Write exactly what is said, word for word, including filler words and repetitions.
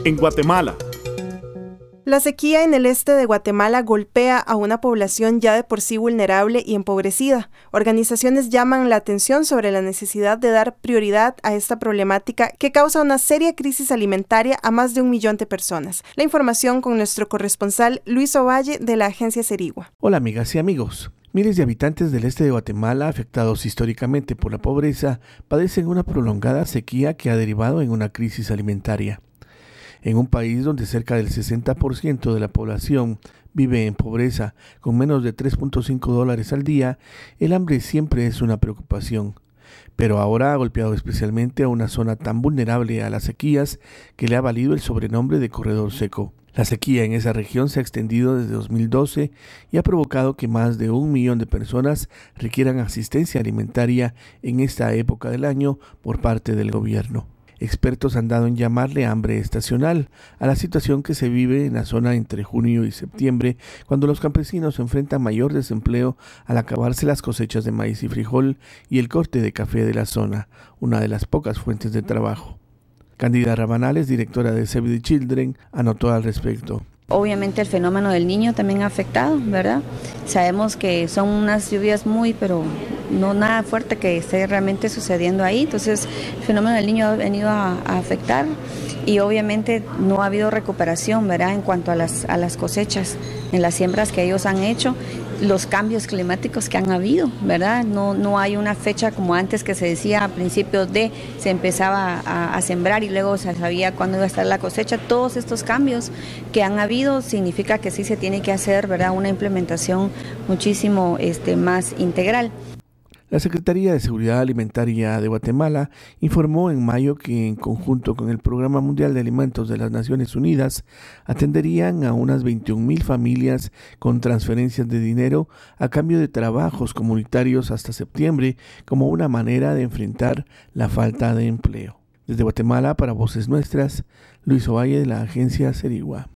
en Guatemala. La sequía en el este de Guatemala golpea a una población ya de por sí vulnerable y empobrecida. Organizaciones llaman la atención sobre la necesidad de dar prioridad a esta problemática que causa una seria crisis alimentaria a más de un millón de personas. La información con nuestro corresponsal Luis Ovalle de la agencia Cerigua. Hola amigas y amigos. Miles de habitantes del este de Guatemala, afectados históricamente por la pobreza, padecen una prolongada sequía que ha derivado en una crisis alimentaria. En un país donde cerca del sesenta por ciento de la población vive en pobreza, con menos de tres punto cinco dólares al día, el hambre siempre es una preocupación. Pero ahora ha golpeado especialmente a una zona tan vulnerable a las sequías que le ha valido el sobrenombre de corredor seco. La sequía en esa región se ha extendido desde dos mil doce y ha provocado que más de un millón de personas requieran asistencia alimentaria en esta época del año por parte del gobierno. Expertos han dado en llamarle hambre estacional a la situación que se vive en la zona entre junio y septiembre, cuando los campesinos enfrentan mayor desempleo al acabarse las cosechas de maíz y frijol y el corte de café de la zona, una de las pocas fuentes de trabajo. Cándida Rabanales, directora de Save the Children, anotó al respecto. Obviamente el fenómeno del Niño también ha afectado, ¿verdad? Sabemos que son unas lluvias muy, pero no nada fuerte que esté realmente sucediendo ahí. Entonces el fenómeno del Niño ha venido a, a afectar y obviamente no ha habido recuperación, ¿verdad? En cuanto a las, a las cosechas, en las siembras que ellos han hecho, los cambios climáticos que han habido, ¿verdad? No, no hay una fecha como antes que se decía a principios de, se empezaba a, a sembrar y luego se sabía cuándo iba a estar la cosecha. Todos estos cambios que han habido significa que sí se tiene que hacer, ¿verdad?, una implementación muchísimo este, más integral. La Secretaría de Seguridad Alimentaria de Guatemala informó en mayo que, en conjunto con el Programa Mundial de Alimentos de las Naciones Unidas, atenderían a unas veintiún mil familias con transferencias de dinero a cambio de trabajos comunitarios hasta septiembre, como una manera de enfrentar la falta de empleo. Desde Guatemala, para Voces Nuestras, Luis Ovalle de la agencia Cerigua.